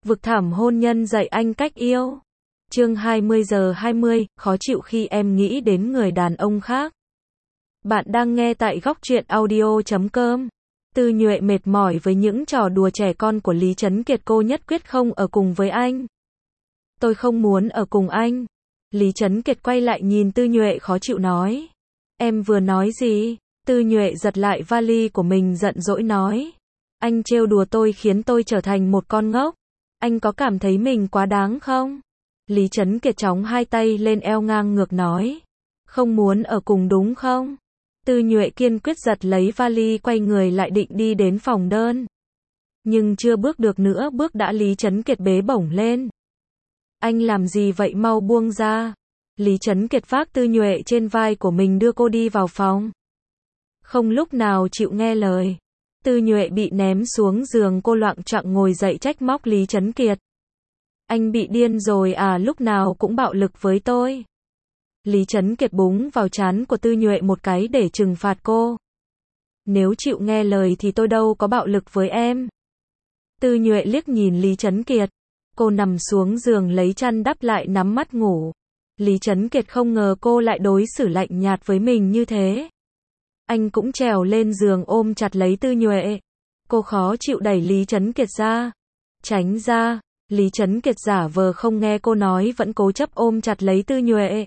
Vực thẳm hôn nhân dạy anh cách yêu. Chương 20:20, khó chịu khi em nghĩ đến người đàn ông khác. Bạn đang nghe tại góc truyện audio.com. Tư Nhuệ mệt mỏi với những trò đùa trẻ con của Lý Trấn Kiệt, cô nhất quyết không ở cùng với anh. Tôi không muốn ở cùng anh. Lý Trấn Kiệt quay lại nhìn Tư Nhuệ khó chịu nói. Em vừa nói gì? Tư Nhuệ giật lại vali của mình giận dỗi nói. Anh trêu đùa tôi khiến tôi trở thành một con ngốc. Anh có cảm thấy mình quá đáng không? Lý Trấn Kiệt chóng hai tay lên eo ngang ngược nói. Không muốn ở cùng đúng không? Tư Nhuệ kiên quyết giật lấy vali quay người lại định đi đến phòng đơn. Nhưng chưa bước được nữa bước đã Lý Trấn Kiệt bế bổng lên. Anh làm gì vậy, mau buông ra. Lý Trấn Kiệt vác Tư Nhuệ trên vai của mình đưa cô đi vào phòng. Không lúc nào chịu nghe lời. Tư Nhuệ bị ném xuống giường, cô loạng choạng ngồi dậy trách móc Lý Trấn Kiệt. Anh bị điên rồi à, lúc nào cũng bạo lực với tôi. Lý Trấn Kiệt búng vào trán của Tư Nhuệ một cái để trừng phạt cô. Nếu chịu nghe lời thì tôi đâu có bạo lực với em. Tư Nhuệ liếc nhìn Lý Trấn Kiệt. Cô nằm xuống giường lấy chăn đắp lại nắm mắt ngủ. Lý Trấn Kiệt không ngờ cô lại đối xử lạnh nhạt với mình như thế. Anh cũng trèo lên giường ôm chặt lấy Tư Nhuệ. Cô khó chịu đẩy Lý Trấn Kiệt ra. Tránh ra. Lý Trấn Kiệt giả vờ không nghe cô nói vẫn cố chấp ôm chặt lấy Tư Nhuệ.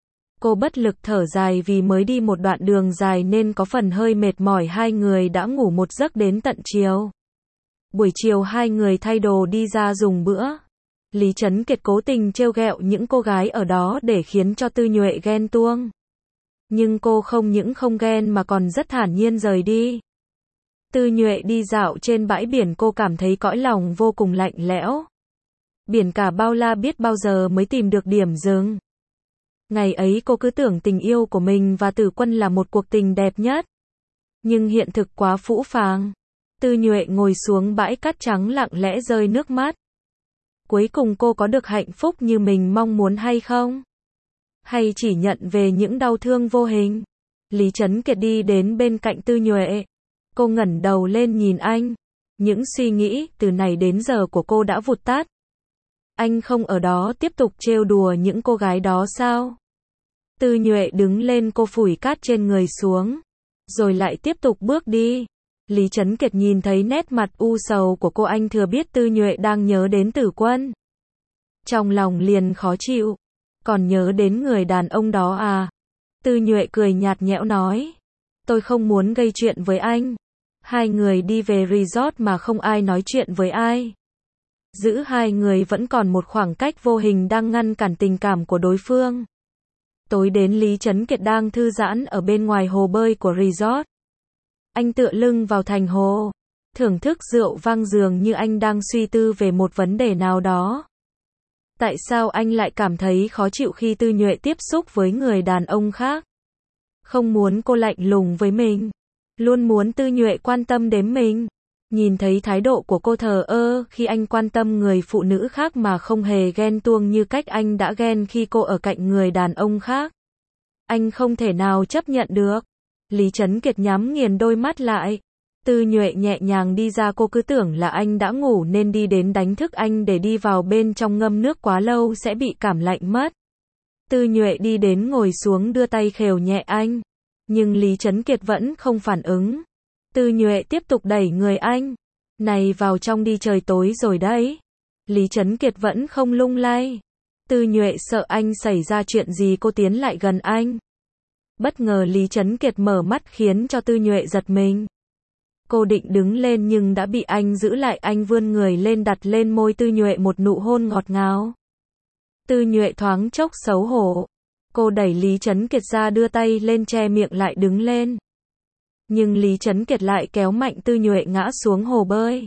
Cô bất lực thở dài vì mới đi một đoạn đường dài nên có phần hơi mệt mỏi. Hai người đã ngủ một giấc đến tận chiều. Buổi chiều hai người thay đồ đi ra dùng bữa. Lý Trấn Kiệt cố tình trêu ghẹo những cô gái ở đó để khiến cho Tư Nhuệ ghen tuông. Nhưng cô không những không ghen mà còn rất thản nhiên rời đi. Tư Nhuệ đi dạo trên bãi biển, cô cảm thấy cõi lòng vô cùng lạnh lẽo. Biển cả bao la biết bao giờ mới tìm được điểm dừng. Ngày ấy cô cứ tưởng tình yêu của mình và Tử Quân là một cuộc tình đẹp nhất. Nhưng hiện thực quá phũ phàng. Tư Nhuệ ngồi xuống bãi cát trắng lặng lẽ rơi nước mắt. Cuối cùng cô có được hạnh phúc như mình mong muốn hay không? Hay chỉ nhận về những đau thương vô hình? Lý Trấn Kiệt đi đến bên cạnh Tư Nhuệ. Cô ngẩng đầu lên nhìn anh. Những suy nghĩ từ này đến giờ của cô đã vụt tắt. Anh không ở đó tiếp tục trêu đùa những cô gái đó sao? Tư Nhuệ đứng lên, cô phủi cát trên người xuống. Rồi lại tiếp tục bước đi. Lý Trấn Kiệt nhìn thấy nét mặt u sầu của cô, anh thừa biết Tư Nhuệ đang nhớ đến Tử Quân. Trong lòng liền khó chịu. Còn nhớ đến người đàn ông đó à? Tư Nhuệ cười nhạt nhẽo nói. Tôi không muốn gây chuyện với anh. Hai người đi về resort mà không ai nói chuyện với ai. Giữa hai người vẫn còn một khoảng cách vô hình đang ngăn cản tình cảm của đối phương. Tối đến Lý Trấn Kiệt đang thư giãn ở bên ngoài hồ bơi của resort. Anh tựa lưng vào thành hồ, thưởng thức rượu vang, dường như anh đang suy tư về một vấn đề nào đó. Tại sao anh lại cảm thấy khó chịu khi Tư Nhuệ tiếp xúc với người đàn ông khác? Không muốn cô lạnh lùng với mình, luôn muốn Tư Nhuệ quan tâm đến mình. Nhìn thấy thái độ của cô thờ ơ khi anh quan tâm người phụ nữ khác mà không hề ghen tuông như cách anh đã ghen khi cô ở cạnh người đàn ông khác. Anh không thể nào chấp nhận được. Lý Trấn Kiệt nhắm nghiền đôi mắt lại. Tư Nhuệ nhẹ nhàng đi ra, cô cứ tưởng là anh đã ngủ nên đi đến đánh thức anh để đi vào bên trong ngâm nước, quá lâu sẽ bị cảm lạnh mất. Tư Nhuệ đi đến ngồi xuống đưa tay khều nhẹ anh. Nhưng Lý Trấn Kiệt vẫn không phản ứng. Tư Nhuệ tiếp tục đẩy người anh. Này, vào trong đi, trời tối rồi đấy. Lý Trấn Kiệt vẫn không lung lay. Tư Nhuệ sợ anh xảy ra chuyện gì, cô tiến lại gần anh. Bất ngờ Lý Trấn Kiệt mở mắt khiến cho Tư Nhuệ giật mình. Cô định đứng lên nhưng đã bị anh giữ lại, anh vươn người lên đặt lên môi Tư Nhuệ một nụ hôn ngọt ngào. Tư Nhuệ thoáng chốc xấu hổ. Cô đẩy Lý Trấn Kiệt ra, đưa tay lên che miệng lại đứng lên. Nhưng Lý Trấn Kiệt lại kéo mạnh Tư Nhuệ ngã xuống hồ bơi.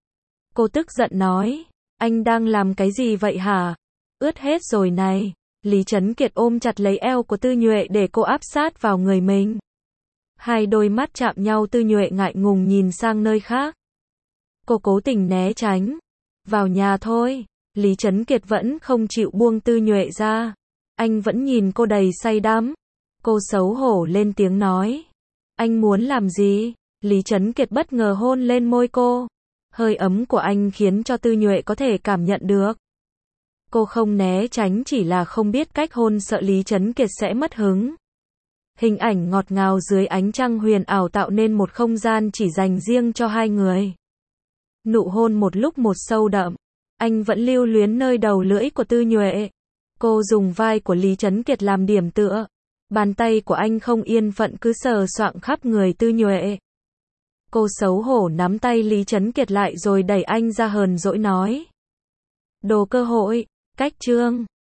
Cô tức giận nói, anh đang làm cái gì vậy hả? Ướt hết rồi này. Lý Trấn Kiệt ôm chặt lấy eo của Tư Nhuệ để cô áp sát vào người mình. Hai đôi mắt chạm nhau, Tư Nhuệ ngại ngùng nhìn sang nơi khác. Cô cố tình né tránh. Vào nhà thôi. Lý Trấn Kiệt vẫn không chịu buông Tư Nhuệ ra. Anh vẫn nhìn cô đầy say đắm. Cô xấu hổ lên tiếng nói. Anh muốn làm gì? Lý Trấn Kiệt bất ngờ hôn lên môi cô. Hơi ấm của anh khiến cho Tư Nhuệ có thể cảm nhận được. Cô không né tránh, chỉ là không biết cách hôn, sợ Lý Trấn Kiệt sẽ mất hứng. Hình ảnh ngọt ngào dưới ánh trăng huyền ảo tạo nên một không gian chỉ dành riêng cho hai người. Nụ hôn một lúc một sâu đậm. Anh vẫn lưu luyến nơi đầu lưỡi của Tư Nhuệ. Cô dùng vai của Lý Trấn Kiệt làm điểm tựa. Bàn tay của anh không yên phận cứ sờ soạng khắp người Tư Nhuệ. Cô xấu hổ nắm tay Lý Trấn Kiệt lại rồi đẩy anh ra, hờn dỗi nói. Đồ cơ hội, cách trương.